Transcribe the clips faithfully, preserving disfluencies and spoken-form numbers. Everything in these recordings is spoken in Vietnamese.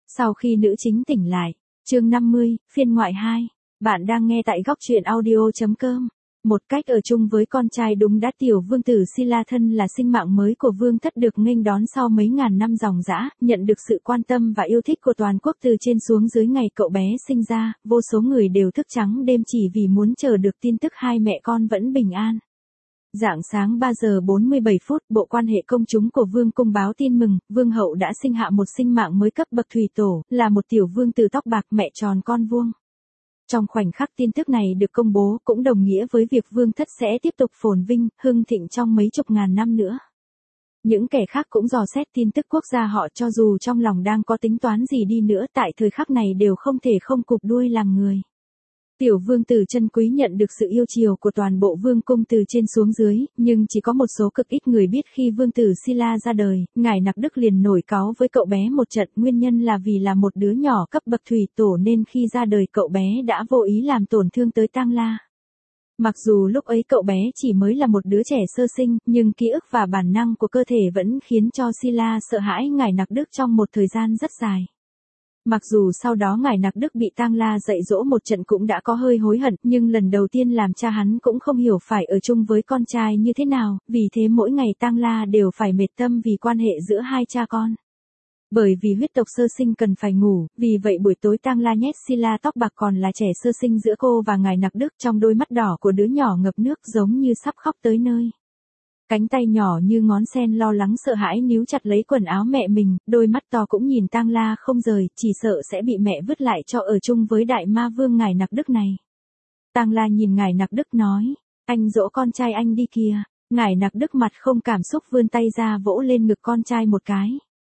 Sau khi nữ chính tỉnh lại, chương năm mươi, phiên ngoại hai, bạn đang nghe tại góc truyện audio chấm com. Một cách ở chung với con trai đúng đắn, tiểu vương tử Sila thân là sinh mạng mới của vương thất được nghênh đón sau mấy ngàn năm dòng dã, nhận được sự quan tâm và yêu thích của toàn quốc từ trên xuống dưới. Ngày cậu bé sinh ra, vô số người đều thức trắng đêm chỉ vì muốn chờ được tin tức hai mẹ con vẫn bình an. Rạng sáng ba giờ bốn mươi bảy phút, bộ quan hệ công chúng của vương cung báo tin mừng, vương hậu đã sinh hạ một sinh mạng mới cấp bậc thủy tổ, là một tiểu vương tử tóc bạc, mẹ tròn con vuông. Trong khoảnh khắc tin tức này được công bố cũng đồng nghĩa với việc vương thất sẽ tiếp tục phồn vinh, hưng thịnh trong mấy chục ngàn năm nữa. Những kẻ khác cũng dò xét tin tức quốc gia họ, cho dù trong lòng đang có tính toán gì đi nữa, tại thời khắc này đều không thể không cụp đuôi làm người. Tiểu vương tử chân quý nhận được sự yêu chiều của toàn bộ vương cung từ trên xuống dưới, nhưng chỉ có một số cực ít người biết khi vương tử Sila ra đời, ngài Nặc Đức liền nổi cáu với cậu bé một trận. Nguyên nhân là vì là một đứa nhỏ cấp bậc thủy tổ nên khi ra đời cậu bé đã vô ý làm tổn thương tới Tang La. Mặc dù lúc ấy cậu bé chỉ mới là một đứa trẻ sơ sinh, nhưng ký ức và bản năng của cơ thể vẫn khiến cho Sila sợ hãi ngài Nặc Đức trong một thời gian rất dài. Mặc dù sau đó ngài Nặc Đức bị Tang La dạy dỗ một trận cũng đã có hơi hối hận, nhưng lần đầu tiên làm cha hắn cũng không hiểu phải ở chung với con trai như thế nào, vì thế mỗi ngày Tang La đều phải mệt tâm vì quan hệ giữa hai cha con. Bởi vì huyết tộc sơ sinh cần phải ngủ, vì vậy buổi tối Tang La nhét Sila tóc bạc còn là trẻ sơ sinh giữa cô và ngài Nặc Đức, trong đôi mắt đỏ của đứa nhỏ ngập nước giống như sắp khóc tới nơi. Cánh tay nhỏ như ngón sen lo lắng sợ hãi níu chặt lấy quần áo mẹ mình, đôi mắt to cũng nhìn Tang La không rời, chỉ sợ sẽ bị mẹ vứt lại cho ở chung với đại ma vương ngài Nặc Đức này. Tang La nhìn ngài Nặc Đức nói, anh dỗ con trai anh đi kìa. Ngài Nặc Đức mặt không cảm xúc vươn tay ra vỗ lên ngực con trai một cái.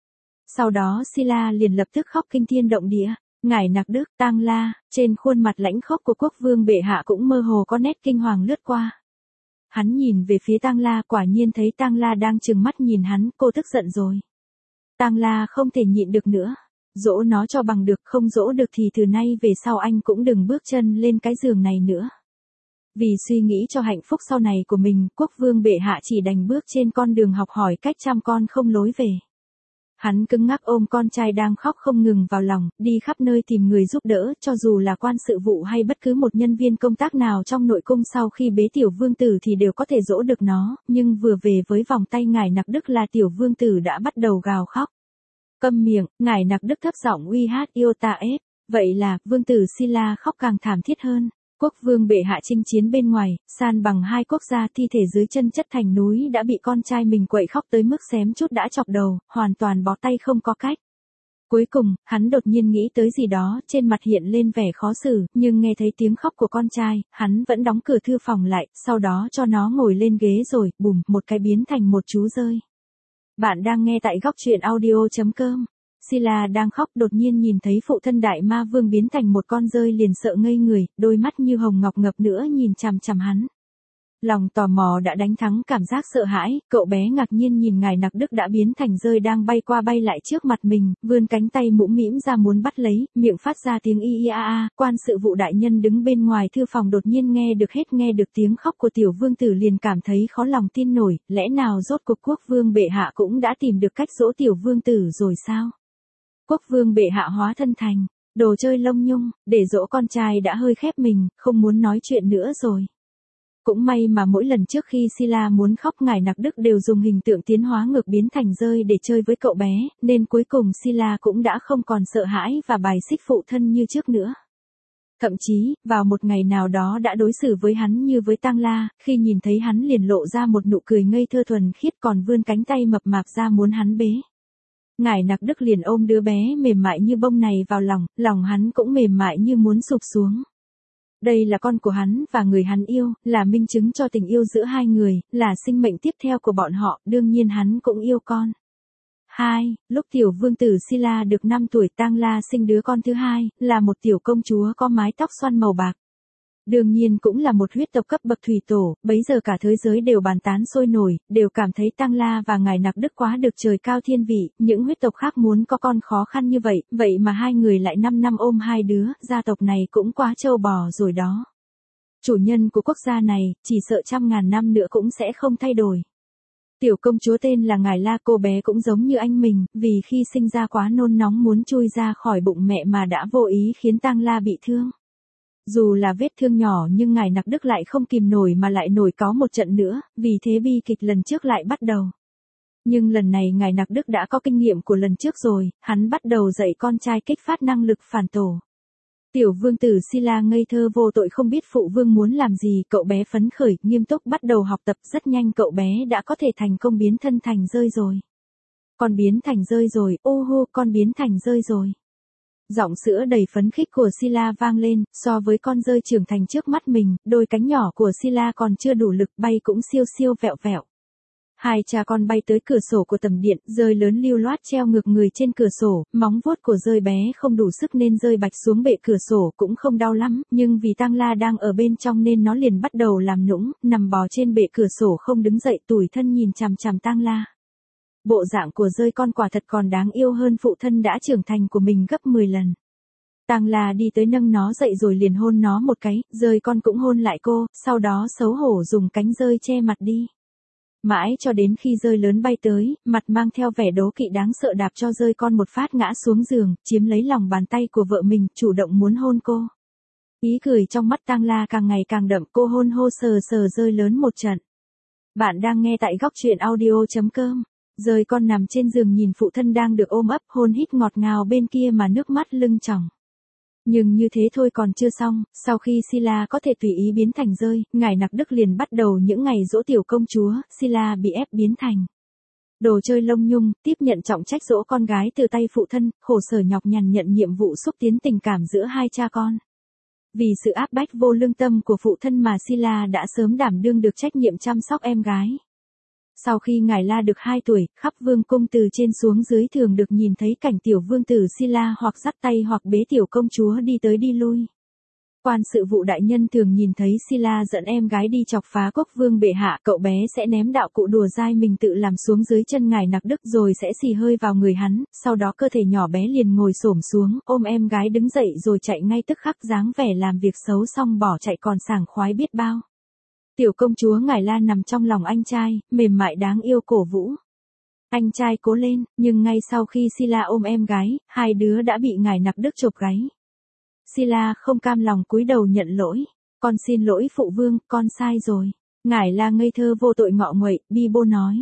Sau đó Sila liền lập tức khóc kinh thiên động địa. Ngài Nặc Đức, Tang La, trên khuôn mặt lãnh khốc của quốc vương bệ hạ cũng mơ hồ có nét kinh hoàng lướt qua. Hắn nhìn về phía Tang La, quả nhiên thấy Tang La đang trừng mắt nhìn hắn, cô tức giận rồi. Tang La không thể nhịn được nữa. Dỗ nó cho bằng được, không dỗ được thì từ nay về sau anh cũng đừng bước chân lên cái giường này nữa. Vì suy nghĩ cho hạnh phúc sau này của mình, quốc vương bệ hạ chỉ đành bước trên con đường học hỏi cách chăm con không lối về. Hắn cứng ngắc ôm con trai đang khóc không ngừng vào lòng, đi khắp nơi tìm người giúp đỡ, cho dù là quan sự vụ hay bất cứ một nhân viên công tác nào trong nội cung sau khi bế tiểu vương tử thì đều có thể dỗ được nó, nhưng vừa về với vòng tay ngài Nặc Đức là tiểu vương tử đã bắt đầu gào khóc. Câm miệng, ngài Nặc Đức thấp giọng uy hát yêu ta ép, vậy là, vương tử Sila khóc càng thảm thiết hơn. Quốc vương bệ hạ chinh chiến bên ngoài, san bằng hai quốc gia, thi thể dưới chân chất thành núi đã bị con trai mình quậy khóc tới mức xém chút đã chọc đầu, hoàn toàn bó tay không có cách. Cuối cùng, hắn đột nhiên nghĩ tới gì đó, trên mặt hiện lên vẻ khó xử, nhưng nghe thấy tiếng khóc của con trai, hắn vẫn đóng cửa thư phòng lại, sau đó cho nó ngồi lên ghế rồi, bùm, một cái biến thành một chú rơi. Bạn đang nghe tại góc truyện audio chấm com. Sila đang khóc đột nhiên nhìn thấy phụ thân đại ma vương biến thành một con rơi liền sợ ngây người, đôi mắt như hồng ngọc ngập nữa nhìn chằm chằm hắn. Lòng tò mò đã đánh thắng cảm giác sợ hãi, cậu bé ngạc nhiên nhìn ngài Nặc Đức đã biến thành rơi đang bay qua bay lại trước mặt mình, vươn cánh tay mũm mĩm ra muốn bắt lấy, miệng phát ra tiếng y y a a. Quan sự vụ đại nhân đứng bên ngoài thư phòng đột nhiên nghe được hết nghe được tiếng khóc của tiểu vương tử liền cảm thấy khó lòng tin nổi, lẽ nào rốt cuộc quốc vương bệ hạ cũng đã tìm được cách dỗ tiểu vương tử rồi sao? Quốc vương bệ hạ hóa thân thành đồ chơi lông nhung, để dỗ con trai đã hơi khép mình, không muốn nói chuyện nữa rồi. Cũng may mà mỗi lần trước khi Sila muốn khóc ngài Nặc Đức đều dùng hình tượng tiến hóa ngược biến thành rơi để chơi với cậu bé, nên cuối cùng Sila cũng đã không còn sợ hãi và bài xích phụ thân như trước nữa. Thậm chí, vào một ngày nào đó đã đối xử với hắn như với Tang La, khi nhìn thấy hắn liền lộ ra một nụ cười ngây thơ thuần khiết còn vươn cánh tay mập mạp ra muốn hắn bế. Ngài Nặc Đức liền ôm đứa bé mềm mại như bông này vào lòng, lòng hắn cũng mềm mại như muốn sụp xuống. Đây là con của hắn và người hắn yêu, là minh chứng cho tình yêu giữa hai người, là sinh mệnh tiếp theo của bọn họ, đương nhiên hắn cũng yêu con. hai. Lúc tiểu vương tử Sila được năm tuổi Tang La sinh đứa con thứ hai, là một tiểu công chúa có mái tóc xoăn màu bạc. Đương nhiên cũng là một huyết tộc cấp bậc thủy tổ, bấy giờ cả thế giới đều bàn tán sôi nổi, đều cảm thấy Tang La và ngài Nặc Đức quá được trời cao thiên vị, những huyết tộc khác muốn có con khó khăn như vậy, vậy mà hai người lại năm năm ôm hai đứa, gia tộc này cũng quá trâu bò rồi đó. Chủ nhân của quốc gia này, chỉ sợ trăm ngàn năm nữa cũng sẽ không thay đổi. Tiểu công chúa tên là Ngải La, cô bé cũng giống như anh mình, vì khi sinh ra quá nôn nóng muốn chui ra khỏi bụng mẹ mà đã vô ý khiến Tang La bị thương. Dù là vết thương nhỏ nhưng ngài Nặc Đức lại không kìm nổi mà lại nổi cáu một trận nữa, vì thế bi kịch lần trước lại bắt đầu. Nhưng lần này ngài Nặc Đức đã có kinh nghiệm của lần trước rồi, hắn bắt đầu dạy con trai kích phát năng lực phản tổ. Tiểu vương tử Sila ngây thơ vô tội không biết phụ vương muốn làm gì, cậu bé phấn khởi, nghiêm túc bắt đầu học tập, rất nhanh cậu bé đã có thể thành công biến thân thành rơi rồi. Con biến thành rơi rồi, ô hô, con biến thành rơi rồi. Giọng sữa đầy phấn khích của Sila vang lên, so với con rơi trưởng thành trước mắt mình, đôi cánh nhỏ của Sila còn chưa đủ lực, bay cũng siêu siêu vẹo vẹo. Hai cha con bay tới cửa sổ của tầm điện, rơi lớn lưu loát treo ngược người trên cửa sổ, móng vuốt của rơi bé không đủ sức nên rơi bạch xuống bệ cửa sổ cũng không đau lắm, nhưng vì Tang La đang ở bên trong nên nó liền bắt đầu làm nũng, nằm bò trên bệ cửa sổ không đứng dậy, tủi thân nhìn chằm chằm Tang La. Bộ dạng của rơi con quả thật còn đáng yêu hơn phụ thân đã trưởng thành của mình gấp mười lần. Tang La đi tới nâng nó dậy rồi liền hôn nó một cái, rơi con cũng hôn lại cô, sau đó xấu hổ dùng cánh rơi che mặt đi. Mãi cho đến khi rơi lớn bay tới, mặt mang theo vẻ đố kỵ đáng sợ đạp cho rơi con một phát ngã xuống giường, chiếm lấy lòng bàn tay của vợ mình, chủ động muốn hôn cô. Ý cười trong mắt Tang La càng ngày càng đậm, cô hôn hô sờ sờ rơi lớn một trận. Bạn đang nghe tại góc truyện audio chấm com. Rơi con nằm trên giường nhìn phụ thân đang được ôm ấp hôn hít ngọt ngào bên kia mà nước mắt lưng tròng. Nhưng như thế thôi còn chưa xong, sau khi Sila có thể tùy ý biến thành rơi, ngài Nặc Đức liền bắt đầu những ngày dỗ tiểu công chúa, Sila bị ép biến thành đồ chơi lông nhung, tiếp nhận trọng trách dỗ con gái từ tay phụ thân, khổ sở nhọc nhằn nhận nhiệm vụ xúc tiến tình cảm giữa hai cha con. Vì sự áp bách vô lương tâm của phụ thân mà Sila đã sớm đảm đương được trách nhiệm chăm sóc em gái. Sau khi ngài La được hai tuổi, khắp vương cung từ trên xuống dưới thường được nhìn thấy cảnh tiểu vương tử Sila hoặc dắt tay hoặc bế tiểu công chúa đi tới đi lui. Quan sự vụ đại nhân thường nhìn thấy Sila dẫn em gái đi chọc phá quốc vương bệ hạ, cậu bé sẽ ném đạo cụ đùa dai mình tự làm xuống dưới chân ngài Nặc Đức rồi sẽ xì hơi vào người hắn, sau đó cơ thể nhỏ bé liền ngồi xổm xuống, ôm em gái đứng dậy rồi chạy ngay tức khắc, dáng vẻ làm việc xấu xong bỏ chạy còn sảng khoái biết bao. Tiểu công chúa Ngải La nằm trong lòng anh trai, mềm mại đáng yêu cổ vũ. Anh trai cố lên, nhưng ngay sau khi Sila ôm em gái, hai đứa đã bị ngài Nặc Đức chộp gáy. Sila không cam lòng cúi đầu nhận lỗi. Con xin lỗi phụ vương, con sai rồi. Ngải La ngây thơ vô tội ngọ nguậy, bi bô nói.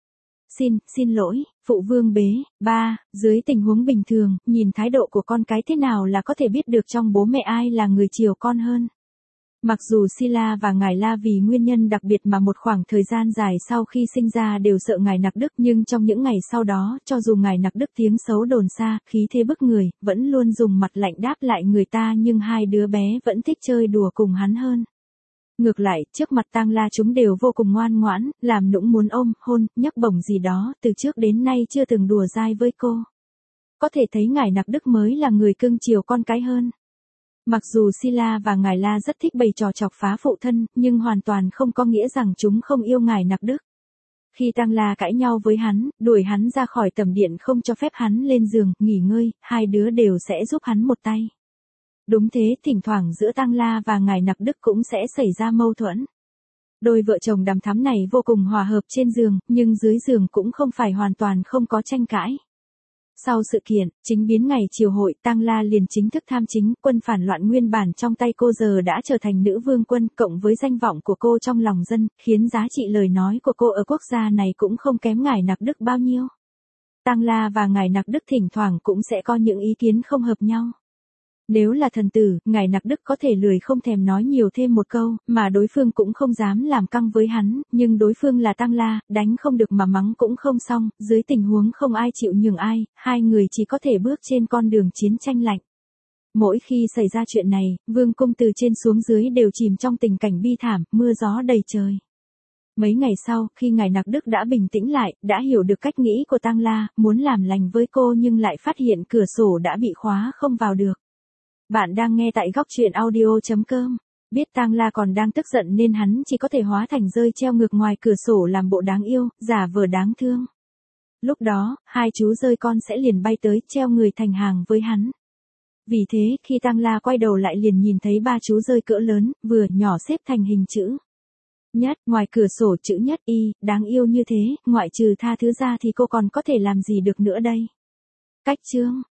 Xin, xin lỗi, phụ vương bế, ba, dưới tình huống bình thường, nhìn thái độ của con cái thế nào là có thể biết được trong bố mẹ ai là người chiều con hơn. Mặc dù Sila và ngài La vì nguyên nhân đặc biệt mà một khoảng thời gian dài sau khi sinh ra đều sợ ngài Nặc Đức, nhưng trong những ngày sau đó, cho dù ngài Nặc Đức tiếng xấu đồn xa, khí thế bức người, vẫn luôn dùng mặt lạnh đáp lại người ta, nhưng hai đứa bé vẫn thích chơi đùa cùng hắn hơn. Ngược lại, trước mặt Tang La chúng đều vô cùng ngoan ngoãn, làm nũng muốn ôm, hôn, nhấc bổng gì đó, từ trước đến nay chưa từng đùa dai với cô. Có thể thấy ngài Nặc Đức mới là người cưng chiều con cái hơn. Mặc dù Sila và ngài La rất thích bày trò chọc phá phụ thân, nhưng hoàn toàn không có nghĩa rằng chúng không yêu ngài Nặc Đức. Khi Tang La cãi nhau với hắn, đuổi hắn ra khỏi tầm điện không cho phép hắn lên giường, nghỉ ngơi, hai đứa đều sẽ giúp hắn một tay. Đúng thế, thỉnh thoảng giữa Tang La và ngài Nặc Đức cũng sẽ xảy ra mâu thuẫn. Đôi vợ chồng đằm thắm này vô cùng hòa hợp trên giường, nhưng dưới giường cũng không phải hoàn toàn không có tranh cãi. Sau sự kiện, chính biến ngày triều hội, Tang La liền chính thức tham chính, quân phản loạn nguyên bản trong tay cô giờ đã trở thành nữ vương quân, cộng với danh vọng của cô trong lòng dân, khiến giá trị lời nói của cô ở quốc gia này cũng không kém ngài Nặc Đức bao nhiêu. Tang La và ngài Nặc Đức thỉnh thoảng cũng sẽ có những ý kiến không hợp nhau. Nếu là thần tử, ngài Nặc Đức có thể lười không thèm nói nhiều thêm một câu, mà đối phương cũng không dám làm căng với hắn, nhưng đối phương là Tang La, đánh không được mà mắng cũng không xong, dưới tình huống không ai chịu nhường ai, hai người chỉ có thể bước trên con đường chiến tranh lạnh. Mỗi khi xảy ra chuyện này, vương cung từ trên xuống dưới đều chìm trong tình cảnh bi thảm, mưa gió đầy trời. Mấy ngày sau, khi ngài Nặc Đức đã bình tĩnh lại, đã hiểu được cách nghĩ của Tang La, muốn làm lành với cô nhưng lại phát hiện cửa sổ đã bị khóa không vào được. Bạn đang nghe tại góc truyện audio chấm com. Biết Tang La còn đang tức giận nên hắn chỉ có thể hóa thành rơi treo ngược ngoài cửa sổ làm bộ đáng yêu, giả vờ đáng thương. Lúc đó, hai chú rơi con sẽ liền bay tới treo người thành hàng với hắn. Vì thế, khi Tang La quay đầu lại liền nhìn thấy ba chú rơi cỡ lớn, vừa nhỏ xếp thành hình chữ. Nhất, ngoài cửa sổ chữ nhất y, đáng yêu như thế, ngoại trừ tha thứ ra thì cô còn có thể làm gì được nữa đây? Cách chương.